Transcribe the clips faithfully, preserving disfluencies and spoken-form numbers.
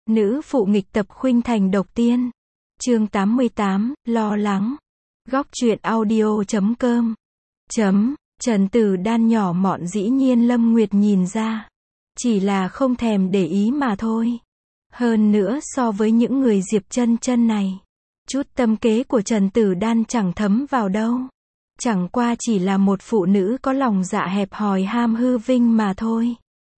Nữ phụ nghịch tập khuynh thành độc tiên. Chương tám mươi tám, lo lắng. Góc truyện audio chấm com. Chấm, Trần Tử Đan nhỏ mọn dĩ nhiên Lâm Nguyệt nhìn ra. Chỉ là không thèm để ý mà thôi. Hơn nữa so với những người Diệp Chân Chân này, chút tâm kế của Trần Tử Đan chẳng thấm vào đâu. Chẳng qua chỉ là một phụ nữ có lòng dạ hẹp hòi ham hư vinh mà thôi.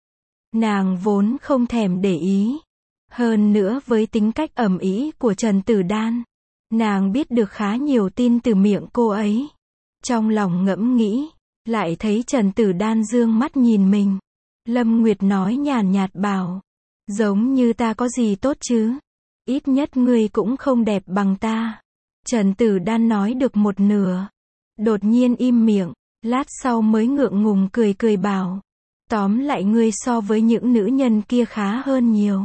Nàng vốn không thèm để ý. Hơn nữa với tính cách ầm ĩ của Trần Tử Đan, nàng biết được khá nhiều tin từ miệng cô ấy. Trong lòng ngẫm nghĩ, lại thấy Trần Tử Đan dương mắt nhìn mình. Lâm Nguyệt nói nhàn nhạt bảo, giống như ta có gì tốt chứ? Ít nhất ngươi cũng không đẹp bằng ta. Trần Tử Đan nói được một nửa, đột nhiên im miệng, lát sau mới ngượng ngùng cười cười bảo, tóm lại ngươi so với những nữ nhân kia khá hơn nhiều.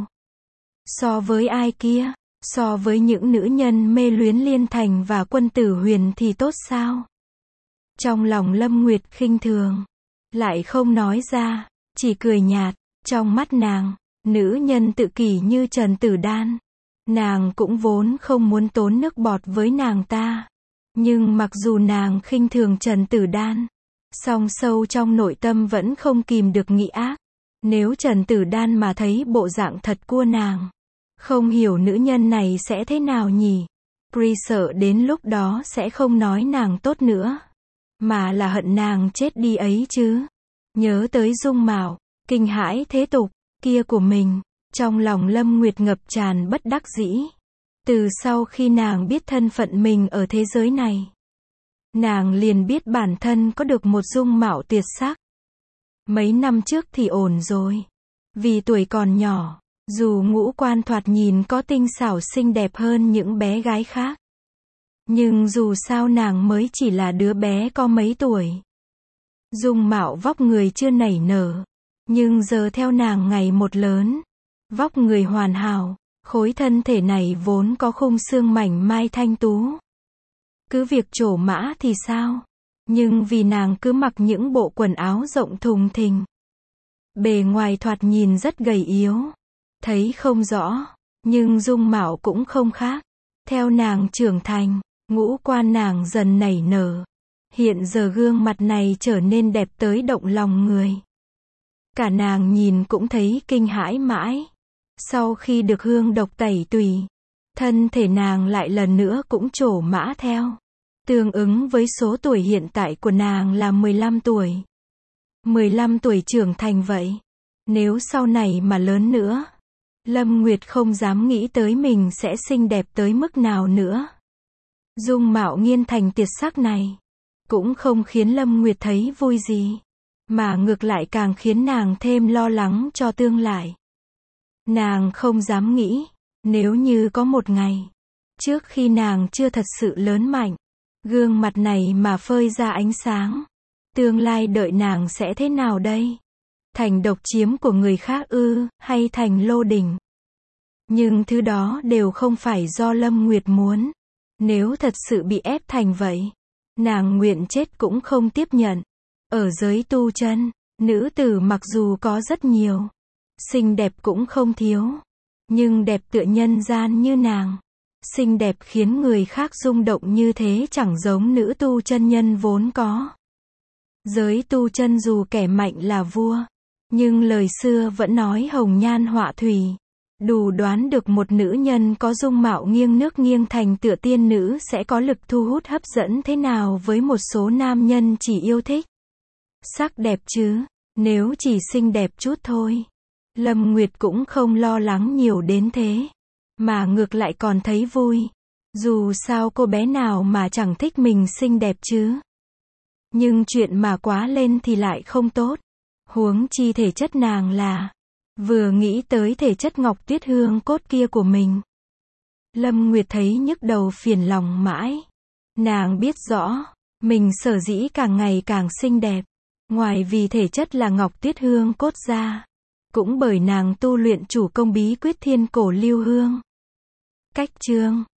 So với ai kia? So với những nữ nhân mê luyến Liên Thành và Quân Tử Huyền thì tốt sao? Trong lòng Lâm Nguyệt khinh thường, lại không nói ra, chỉ cười nhạt. Trong mắt nàng, nữ nhân tự kỷ như Trần Tử Đan, nàng cũng vốn không muốn tốn nước bọt với nàng ta. Nhưng mặc dù nàng khinh thường Trần Tử Đan, song sâu trong nội tâm vẫn không kìm được nghĩ ác. Nếu Trần Tử Đan mà thấy bộ dạng thật của nàng, không hiểu nữ nhân này sẽ thế nào nhỉ? Pri sợ đến lúc đó sẽ không nói nàng tốt nữa, mà là hận nàng chết đi ấy chứ. Nhớ tới dung mạo, kinh hãi thế tục, kia của mình, trong lòng Lâm Nguyệt ngập tràn bất đắc dĩ. Từ sau khi nàng biết thân phận mình ở thế giới này, nàng liền biết bản thân có được một dung mạo tuyệt sắc. Mấy năm trước thì ổn rồi. Vì tuổi còn nhỏ, dù ngũ quan thoạt nhìn có tinh xảo xinh đẹp hơn những bé gái khác, nhưng dù sao nàng mới chỉ là đứa bé có mấy tuổi. Dung mạo vóc người chưa nảy nở, nhưng giờ theo nàng ngày một lớn, vóc người hoàn hảo, khối thân thể này vốn có khung xương mảnh mai thanh tú. Cứ việc trổ mã thì sao? Nhưng vì nàng cứ mặc những bộ quần áo rộng thùng thình, bề ngoài thoạt nhìn rất gầy yếu, thấy không rõ, nhưng dung mạo cũng không khác. Theo nàng trưởng thành, ngũ quan nàng dần nảy nở. Hiện giờ gương mặt này trở nên đẹp tới động lòng người. Cả nàng nhìn cũng thấy kinh hãi mãi. Sau khi được hương độc tẩy tùy, thân thể nàng lại lần nữa cũng trổ mã theo. Tương ứng với số tuổi hiện tại của nàng là mười lăm tuổi. mười lăm tuổi trưởng thành vậy. Nếu sau này mà lớn nữa, Lâm Nguyệt không dám nghĩ tới mình sẽ xinh đẹp tới mức nào nữa. Dung mạo nghiên thành tuyệt sắc này, cũng không khiến Lâm Nguyệt thấy vui gì, mà ngược lại càng khiến nàng thêm lo lắng cho tương lai. Nàng không dám nghĩ, nếu như có một ngày, trước khi nàng chưa thật sự lớn mạnh, gương mặt này mà phơi ra ánh sáng, tương lai đợi nàng sẽ thế nào đây? Thành độc chiếm của người khác ư, hay thành lô đỉnh? Nhưng thứ đó đều không phải do Lâm Nguyệt muốn. Nếu thật sự bị ép thành vậy, nàng nguyện chết cũng không tiếp nhận. Ở giới tu chân, nữ tử mặc dù có rất nhiều, xinh đẹp cũng không thiếu, nhưng đẹp tựa nhân gian như nàng, xinh đẹp khiến người khác rung động như thế chẳng giống nữ tu chân nhân vốn có. Giới tu chân dù kẻ mạnh là vua, nhưng lời xưa vẫn nói hồng nhan họa thủy. Đủ đoán được một nữ nhân có dung mạo nghiêng nước nghiêng thành tựa tiên nữ sẽ có lực thu hút hấp dẫn thế nào với một số nam nhân chỉ yêu thích sắc đẹp chứ. Nếu chỉ xinh đẹp chút thôi, Lâm Nguyệt cũng không lo lắng nhiều đến thế, mà ngược lại còn thấy vui. Dù sao cô bé nào mà chẳng thích mình xinh đẹp chứ. Nhưng chuyện mà quá lên thì lại không tốt. Huống chi thể chất nàng là, vừa nghĩ tới thể chất Ngọc Tuyết Hương cốt kia của mình, Lâm Nguyệt thấy nhức đầu phiền lòng mãi. Nàng biết rõ, mình sở dĩ càng ngày càng xinh đẹp, ngoài vì thể chất là Ngọc Tuyết Hương cốt ra, cũng bởi nàng tu luyện chủ công bí quyết thiên cổ lưu hương. Cách chương